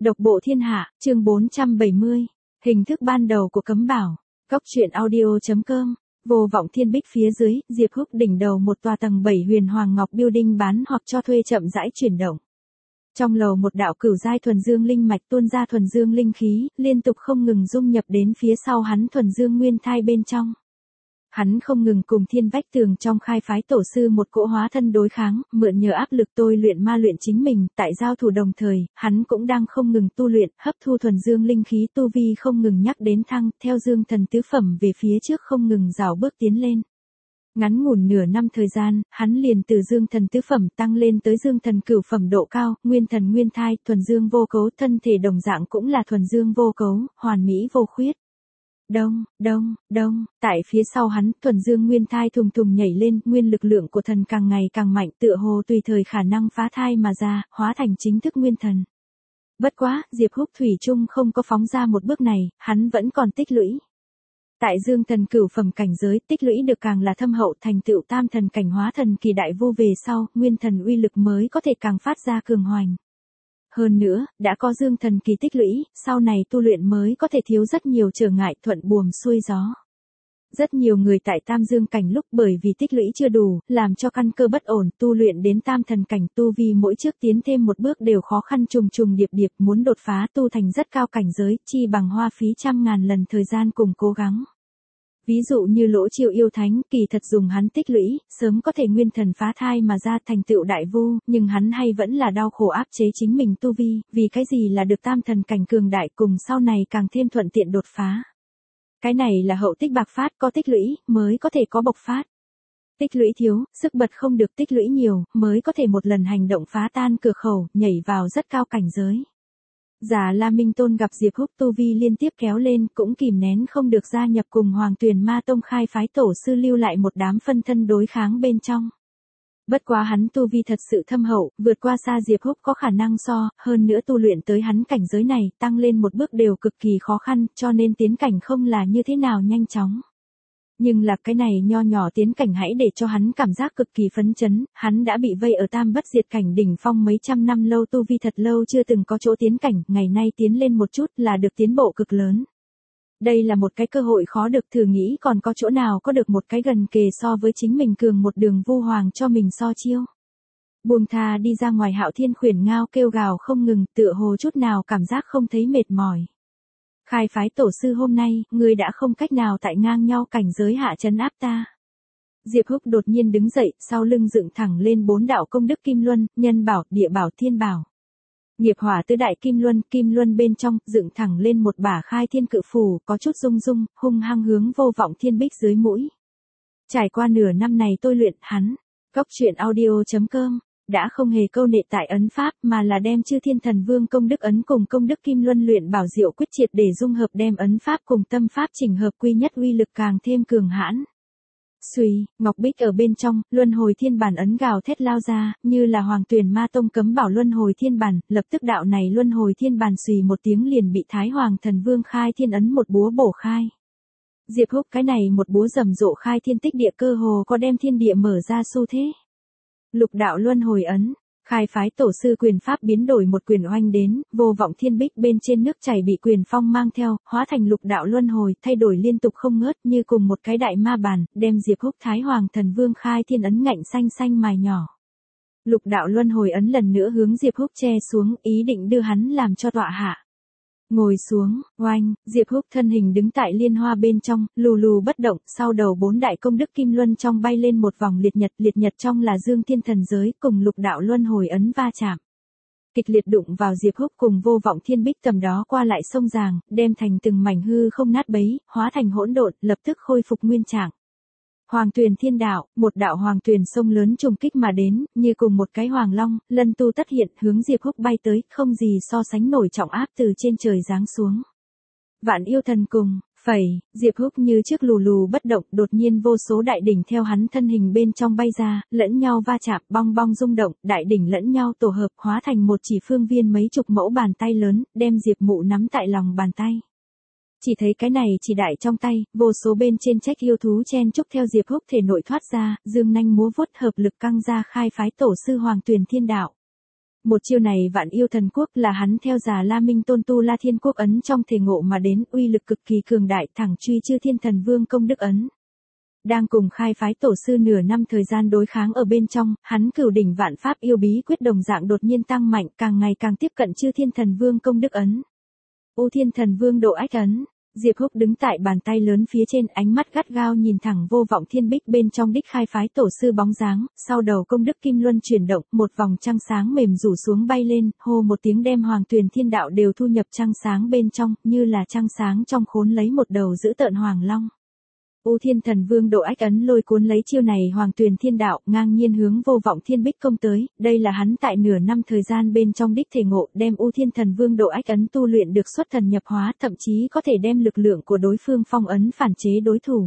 Độc bộ thiên hạ, chương 470. Hình thức ban đầu của cấm bảo. Cốc truyện audio.com. Vô vọng thiên bích phía dưới, Diệp Húc đỉnh đầu một tòa tầng 7 huyền hoàng ngọc building bán hoặc cho thuê chậm rãi chuyển động. Trong lầu một đạo cửu giai thuần dương linh mạch tuôn ra thuần dương linh khí, liên tục không ngừng dung nhập đến phía sau hắn thuần dương nguyên thai bên trong. Hắn không ngừng cùng thiên vách tường trong khai phái tổ sư một cỗ hóa thân đối kháng, mượn nhờ áp lực tôi luyện ma luyện chính mình, tại giao thủ đồng thời, hắn cũng đang không ngừng tu luyện, hấp thu thuần dương linh khí tu vi không ngừng nhắc đến thăng, theo dương thần tứ phẩm về phía trước không ngừng rào bước tiến lên. Ngắn ngủn nửa năm thời gian, hắn liền từ dương thần tứ phẩm tăng lên tới dương thần cửu phẩm độ cao, nguyên thần nguyên thai, thuần dương vô cấu, thân thể đồng dạng cũng là thuần dương vô cấu, hoàn mỹ vô khuyết. Đông, tại phía sau hắn, thuần dương nguyên thai thùng thùng nhảy lên, nguyên lực lượng của thần càng ngày càng mạnh, tựa hồ tùy thời khả năng phá thai mà ra, hóa thành chính thức nguyên thần. Bất quá, Diệp Húc thủy chung không có phóng ra một bước này, hắn vẫn còn tích lũy. Tại dương thần cửu phẩm cảnh giới, tích lũy được càng là thâm hậu, thành tựu tam thần cảnh hóa thần kỳ đại vu về sau, nguyên thần uy lực mới có thể càng phát ra cường hoành. Hơn nữa, đã có dương thần kỳ tích lũy, sau này tu luyện mới có thể thiếu rất nhiều trở ngại, thuận buồm xuôi gió. Rất nhiều người tại tam dương cảnh lúc bởi vì tích lũy chưa đủ, làm cho căn cơ bất ổn, tu luyện đến tam thần cảnh tu vi mỗi trước tiến thêm một bước đều khó khăn trùng trùng điệp điệp, muốn đột phá tu thành rất cao cảnh giới, chi bằng hoa phí trăm ngàn lần thời gian cùng cố gắng. Ví dụ như Lỗ Chiêu yêu thánh, kỳ thật dùng hắn tích lũy, sớm có thể nguyên thần phá thai mà ra thành tựu đại vu, nhưng hắn hay vẫn là đau khổ áp chế chính mình tu vi, vì cái gì là được tam thần cảnh cường đại cùng sau này càng thêm thuận tiện đột phá. Cái này là hậu tích bạc phát, có tích lũy, mới có thể có bộc phát. Tích lũy thiếu, sức bật không được tích lũy nhiều, mới có thể một lần hành động phá tan cửa khẩu, nhảy vào rất cao cảnh giới. Giả La Minh Tôn gặp Diệp Húc tu vi liên tiếp kéo lên, cũng kìm nén không được gia nhập cùng Hoàng Tuyền Ma Tông khai phái tổ sư lưu lại một đám phân thân đối kháng bên trong. Bất quá hắn tu vi thật sự thâm hậu, vượt qua xa Diệp Húc có khả năng so, hơn nữa tu luyện tới hắn cảnh giới này, tăng lên một bước đều cực kỳ khó khăn, cho nên tiến cảnh không là như thế nào nhanh chóng. Nhưng là cái này nho nhỏ tiến cảnh hãy để cho hắn cảm giác cực kỳ phấn chấn, hắn đã bị vây ở tam bất diệt cảnh đỉnh phong mấy trăm năm lâu tu vi thật lâu chưa từng có chỗ tiến cảnh, ngày nay tiến lên một chút là được tiến bộ cực lớn. Đây là một cái cơ hội khó được, thử nghĩ còn có chỗ nào có được một cái gần kề so với chính mình cường một đường vu hoàng cho mình so chiêu. Buông tha đi ra ngoài Hạo Thiên khuyển ngao kêu gào không ngừng, tựa hồ chút nào cảm giác không thấy mệt mỏi. Khai phái tổ sư hôm nay, ngươi đã không cách nào tại ngang nhau cảnh giới hạ trấn áp ta. Diệp Húc đột nhiên đứng dậy, sau lưng dựng thẳng lên 4 đạo công đức kim luân, nhân bảo, địa bảo, thiên bảo. Nghiệp hỏa tứ đại kim luân bên trong, dựng thẳng lên một bả khai thiên cự phù, có chút rung rung, hung hăng hướng vô vọng thiên bích dưới mũi. Trải qua nửa năm này tôi luyện, hắn, Cốc truyện audio.com, đã không hề câu nệ tại ấn pháp mà là đem chư thiên thần vương công đức ấn cùng công đức kim luân luyện bảo diệu quyết triệt để dung hợp, đem ấn pháp cùng tâm pháp chỉnh hợp quy nhất, uy lực càng thêm cường hãn. Xuy, ngọc bích ở bên trong, luân hồi thiên bản ấn gào thét lao ra, như là Hoàng Tuyền Ma Tông cấm bảo luân hồi thiên bản, lập tức đạo này luân hồi thiên bản xùy một tiếng liền bị Thái Hoàng Thần Vương khai thiên ấn một búa bổ khai. Diệp Húc cái này một búa rầm rộ khai thiên tích địa, cơ hồ có đem thiên địa mở ra xu thế. Lục đạo luân hồi ấn, khai phái tổ sư quyền pháp biến đổi một quyền oanh đến, vô vọng thiên bích bên trên nước chảy bị quyền phong mang theo, hóa thành lục đạo luân hồi, thay đổi liên tục không ngớt như cùng một cái đại ma bàn, đem Diệp Húc Thái Hoàng Thần Vương khai thiên ấn ngạnh xanh xanh mài nhỏ. Lục đạo luân hồi ấn lần nữa hướng Diệp Húc che xuống, ý định đưa hắn làm cho tọa hạ. Ngồi xuống, oanh, Diệp Húc thân hình đứng tại liên hoa bên trong, lù lù bất động, sau đầu 4 đại công đức kim luân trong bay lên một vòng liệt nhật trong là dương thiên thần giới, cùng lục đạo luân hồi ấn va chạm. Kịch liệt đụng vào Diệp Húc cùng vô vọng thiên bích tầm đó qua lại sông ràng, đem thành từng mảnh hư không nát bấy, hóa thành hỗn độn, lập tức khôi phục nguyên trạng. Hoàng Tuyền thiên đạo, một đạo hoàng tuyền sông lớn trùng kích mà đến, như cùng một cái hoàng long, lân tu tất hiện, hướng Diệp Húc bay tới, không gì so sánh nổi trọng áp từ trên trời giáng xuống. Vạn yêu thần cùng, phẩy, Diệp Húc như trước lù lù bất động, đột nhiên vô số đại đỉnh theo hắn thân hình bên trong bay ra, lẫn nhau va chạm, bong bong rung động, đại đỉnh lẫn nhau tổ hợp, hóa thành một chỉ phương viên mấy chục mẫu bàn tay lớn, đem Diệp Mụ nắm tại lòng bàn tay. Chỉ thấy cái này chỉ đại trong tay, vô số bên trên trách yêu thú chen chúc theo Diệp Húc thể nội thoát ra, dương nanh múa vuốt hợp lực căng ra khai phái tổ sư Hoàng Tuyền thiên đạo. Một chiêu này Vạn Yêu Thần Quốc là hắn theo Già La Minh Tôn tu La Thiên Quốc ấn trong thể ngộ mà đến, uy lực cực kỳ cường đại, thẳng truy Chư Thiên Thần Vương công đức ấn. Đang cùng khai phái tổ sư nửa năm thời gian đối kháng ở bên trong, hắn cửu đỉnh vạn pháp yêu bí quyết đồng dạng đột nhiên tăng mạnh, càng ngày càng tiếp cận Chư Thiên Thần Vương công đức ấn. U Thiên Thần Vương độ ách ấn. Diệp Húc đứng tại bàn tay lớn phía trên, ánh mắt gắt gao nhìn thẳng Vô Vọng Thiên Bích bên trong đích khai phái tổ sư bóng dáng, sau đầu công đức kim luân chuyển động, một vòng trăng sáng mềm rủ xuống bay lên, hô một tiếng đem Hoàng Tuyền Thiên Đạo đều thu nhập trăng sáng bên trong, như là trăng sáng trong khốn lấy một đầu dữ tợn hoàng long. U Thiên Thần Vương độ ách ấn lôi cuốn lấy chiêu này Hoàng Tuyền Thiên Đạo, ngang nhiên hướng Vô Vọng Thiên Bích công tới, đây là hắn tại nửa năm thời gian bên trong đích thể ngộ, đem U Thiên Thần Vương độ ách ấn tu luyện được xuất thần nhập hóa, thậm chí có thể đem lực lượng của đối phương phong ấn phản chế đối thủ.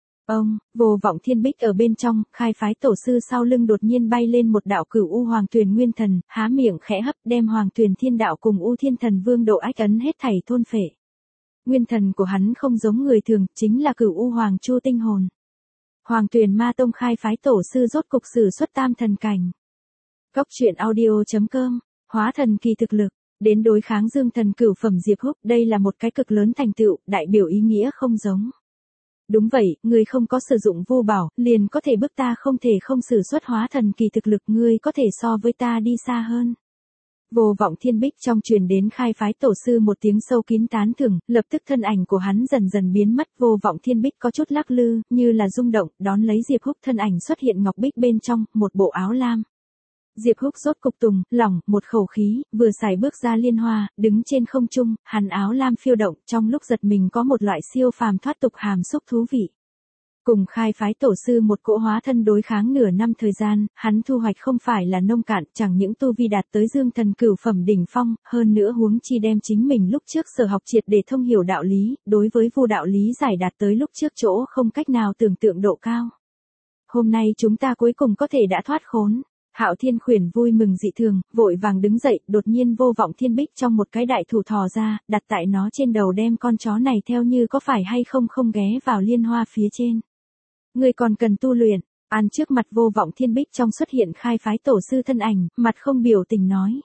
Vô Vọng Thiên Bích ở bên trong, khai phái tổ sư sau lưng đột nhiên bay lên một đạo Cửu U Hoàng Tuyền Nguyên Thần, há miệng khẽ hấp, đem Hoàng Tuyền Thiên Đạo cùng U Thiên Thần Vương độ ách ấn hết thảy thôn phệ. Nguyên thần của hắn không giống người thường, chính là Cửu U Hoàng Chu tinh hồn. Hoàng Tuyền Ma Tông khai phái tổ sư rốt cục sử xuất tam thần cảnh. Cốc truyện audio.com, hóa thần kỳ thực lực, đến đối kháng dương thần cửu phẩm Diệp Húc, đây là một cái cực lớn thành tựu, đại biểu ý nghĩa không giống. Đúng vậy, ngươi không có sử dụng vô bảo, liền có thể bức ta không thể không sử xuất hóa thần kỳ thực lực, ngươi có thể so với ta đi xa hơn. Vô Vọng Thiên Bích trong truyền đến khai phái tổ sư một tiếng sâu kín tán thưởng, lập tức thân ảnh của hắn dần dần biến mất, Vô Vọng Thiên Bích có chút lắc lư, như là rung động, đón lấy Diệp Húc thân ảnh xuất hiện ngọc bích bên trong, một bộ áo lam. Diệp Húc rốt cục tùng, lỏng, một khẩu khí, vừa xài bước ra liên hoa, đứng trên không trung, hắn áo lam phiêu động, trong lúc giật mình có một loại siêu phàm thoát tục hàm xúc thú vị. Cùng khai phái tổ sư một cỗ hóa thân đối kháng nửa năm thời gian, hắn thu hoạch không phải là nông cạn, chẳng những tu vi đạt tới dương thần cửu phẩm đỉnh phong, hơn nữa huống chi đem chính mình lúc trước sở học triệt để thông hiểu đạo lý, đối với vô đạo lý giải đạt tới lúc trước chỗ không cách nào tưởng tượng độ cao. Hôm nay chúng ta cuối cùng có thể đã thoát khốn. Hạo Thiên Khuyển vui mừng dị thường, vội vàng đứng dậy, đột nhiên Vô Vọng Thiên Bích trong một cái đại thủ thò ra, đặt tại nó trên đầu đem con chó này theo như có phải hay không không ghé vào liên hoa phía trên. Ngươi còn cần tu luyện, An trước mặt Vô Vọng Thiên Bích trong xuất hiện khai phái tổ sư thân ảnh, mặt không biểu tình nói.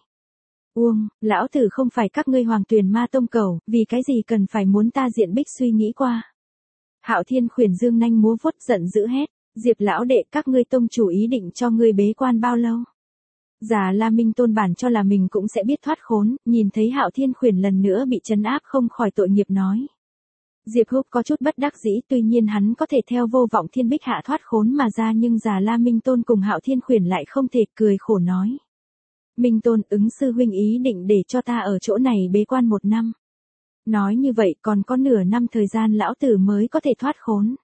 Lão tử không phải các ngươi Hoàng Tuyền Ma Tông cầu, vì cái gì cần phải muốn ta diện bích suy nghĩ qua. Hạo Thiên Khuyển dương nanh múa vuốt giận dữ hét, Diệp lão đệ các ngươi tông chủ ý định cho ngươi bế quan bao lâu? Già La Minh Tôn bản cho là mình cũng sẽ biết thoát khốn, nhìn thấy Hạo Thiên Khuyển lần nữa bị trấn áp không khỏi tội nghiệp nói. Diệp Húc có chút bất đắc dĩ, tuy nhiên hắn có thể theo Vô Vọng Thiên Bích hạ thoát khốn mà ra, nhưng Già La Minh Tôn cùng Hạo Thiên Khuyển lại không thể, cười khổ nói. Minh Tôn, ứng sư huynh ý định để cho ta ở chỗ này bế quan 1 năm. Nói như vậy còn có nửa năm thời gian lão tử mới có thể thoát khốn.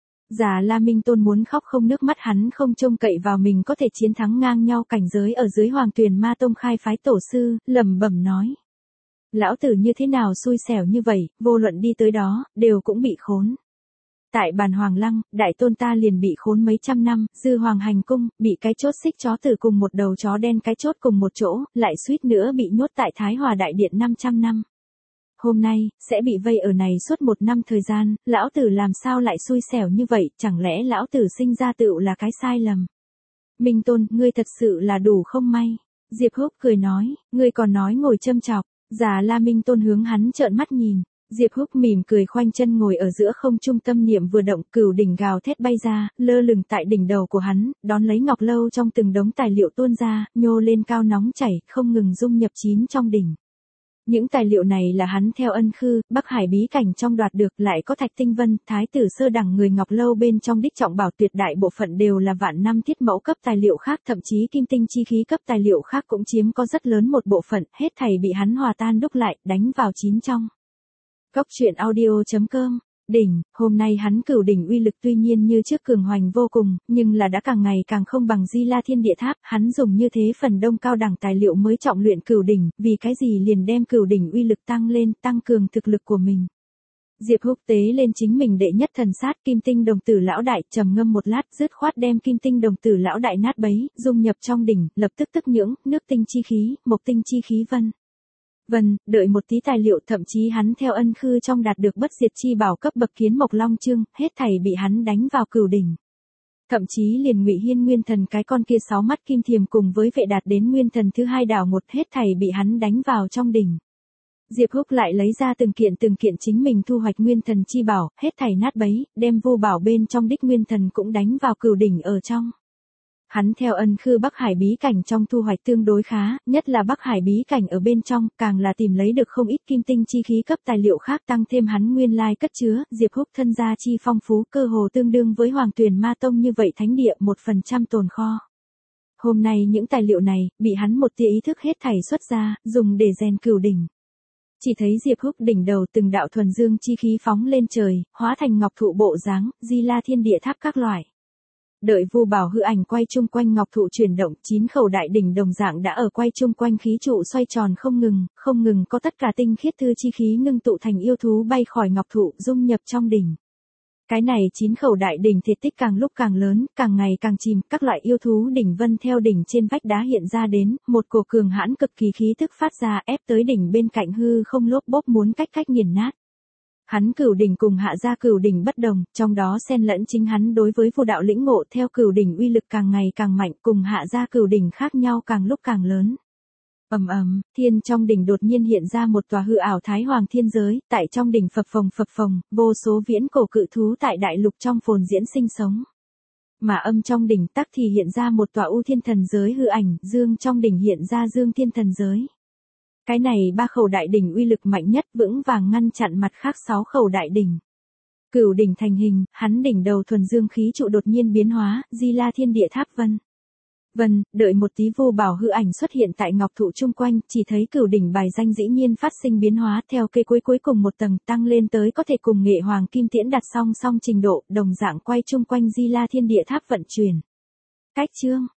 Già La Minh Tôn muốn khóc không nước mắt, hắn không trông cậy vào mình có thể chiến thắng ngang nhau cảnh giới ở dưới Hoàng Tuyền Ma Tông khai phái tổ sư, lẩm bẩm nói. Lão tử như thế nào xui xẻo như vậy, vô luận đi tới đó, đều cũng bị khốn. Tại bàn Hoàng Lăng, đại tôn ta liền bị khốn mấy trăm năm, Dư Hoàng Hành Cung, bị cái chốt xích chó tử cùng một đầu chó đen cái chốt cùng một chỗ, lại suýt nữa bị nhốt tại Thái Hòa Đại Điện 500 năm. Hôm nay, sẽ bị vây ở này suốt 1 năm thời gian, lão tử làm sao lại xui xẻo như vậy, chẳng lẽ lão tử sinh ra tựu là cái sai lầm. Minh Tôn, ngươi thật sự là đủ không may. Diệp Húc cười nói, ngươi còn nói ngồi châm chọc. Già La Minh Tôn hướng hắn trợn mắt nhìn. Diệp Húc mỉm cười khoanh chân ngồi ở giữa không trung, tâm niệm vừa động, cửu đỉnh gào thét bay ra, lơ lửng tại đỉnh đầu của hắn, đón lấy ngọc lâu trong từng đống tài liệu tuôn ra, nhô lên cao nóng chảy, không ngừng dung nhập chín trong đỉnh. Những tài liệu này là hắn theo Ân Khư, Bắc Hải bí cảnh trong đoạt được, lại có Thạch Tinh Vân, Thái tử sơ đẳng người ngọc lâu bên trong đích trọng bảo, tuyệt đại bộ phận đều là vạn năm thiết mẫu cấp tài liệu khác, thậm chí kim tinh chi khí cấp tài liệu khác cũng chiếm có rất lớn một bộ phận, hết thảy bị hắn hòa tan đúc lại, đánh vào chín trong. Cốc truyện audio.com. Đỉnh, hôm nay hắn cửu đỉnh uy lực tuy nhiên như trước cường hoành vô cùng, nhưng là đã càng ngày càng không bằng Di La Thiên Địa Tháp, hắn dùng như thế phần đông cao đẳng tài liệu mới trọng luyện cửu đỉnh, vì cái gì liền đem cửu đỉnh uy lực tăng lên, tăng cường thực lực của mình. Diệp Húc tế lên chính mình đệ nhất thần sát Kim Tinh Đồng Tử Lão Đại, trầm ngâm một lát, dứt khoát đem Kim Tinh Đồng Tử Lão Đại nát bấy, dung nhập trong đỉnh, lập tức tức nhưỡng, nước tinh chi khí, mộc tinh chi khí đợi một tí tài liệu, thậm chí hắn theo Ân Khư trong đạt được bất diệt chi bảo cấp bậc Kiến Mộc Long Chương, hết thảy bị hắn đánh vào cửu đỉnh. Thậm chí liền Ngụy Hiên nguyên thần cái con kia 6 mắt kim thiềm cùng với vệ đạt đến nguyên thần thứ 2 đảo một hết thảy bị hắn đánh vào trong đỉnh. Diệp Húc lại lấy ra từng kiện chính mình thu hoạch nguyên thần chi bảo, hết thảy nát bấy, đem vô bảo bên trong đích nguyên thần cũng đánh vào cửu đỉnh ở trong. Hắn theo ân khư Bắc Hải bí cảnh trong thu hoạch tương đối khá, nhất là Bắc Hải bí cảnh ở bên trong, càng là tìm lấy được không ít kim tinh chi khí cấp tài liệu khác tăng thêm hắn nguyên lai cất chứa, Diệp Húc thân gia chi phong phú cơ hồ tương đương với Hoàng Tuyền Ma Tông như vậy thánh địa 1% tồn kho. Hôm nay những tài liệu này, bị hắn một tia ý thức hết thảy xuất ra, dùng để rèn cửu đỉnh. Chỉ thấy Diệp Húc đỉnh đầu từng đạo thuần dương chi khí phóng lên trời, hóa thành ngọc thụ bộ dáng, di la thiên địa tháp các loại. Đợi Vu Bảo hư ảnh quay chung quanh ngọc thụ chuyển động, 9 khẩu đại đỉnh đồng dạng đã ở quay chung quanh khí trụ xoay tròn không ngừng có tất cả tinh khiết thư chi khí ngưng tụ thành yêu thú bay khỏi ngọc thụ dung nhập trong đỉnh. Cái này 9 khẩu đại đỉnh thể tích càng lúc càng lớn, càng ngày càng chìm, các loại yêu thú đỉnh vân theo đỉnh trên vách đá hiện ra đến, một cổ cường hãn cực kỳ khí tức phát ra ép tới đỉnh bên cạnh hư không lốp bốp muốn cách nghiền nát. Hắn cửu đỉnh cùng hạ gia cửu đỉnh bất đồng, trong đó xen lẫn chính hắn đối với vô đạo lĩnh ngộ theo cửu đỉnh uy lực càng ngày càng mạnh cùng hạ gia cửu đỉnh khác nhau càng lúc càng lớn. Thiên trong đỉnh đột nhiên hiện ra một tòa hư ảo thái hoàng thiên giới, tại trong đỉnh phập phồng, vô số viễn cổ cự thú tại đại lục trong phồn diễn sinh sống. Mà âm trong đỉnh tắc thì hiện ra một tòa u thiên thần giới hư ảnh, dương trong đỉnh hiện ra dương thiên thần giới. Cái này 3 khẩu đại đỉnh uy lực mạnh nhất vững vàng ngăn chặn mặt khác 6 khẩu đại đỉnh. Cửu đỉnh thành hình, hắn đỉnh đầu thuần dương khí trụ đột nhiên biến hóa, di la thiên địa tháp đợi một tí vô bảo hư ảnh xuất hiện tại ngọc thụ chung quanh, chỉ thấy cửu đỉnh bài danh dĩ nhiên phát sinh biến hóa theo cây cuối cùng một tầng tăng lên tới có thể cùng nghệ hoàng kim tiễn đặt song trình độ, đồng dạng quay chung quanh di la thiên địa tháp vận chuyển. Cách chương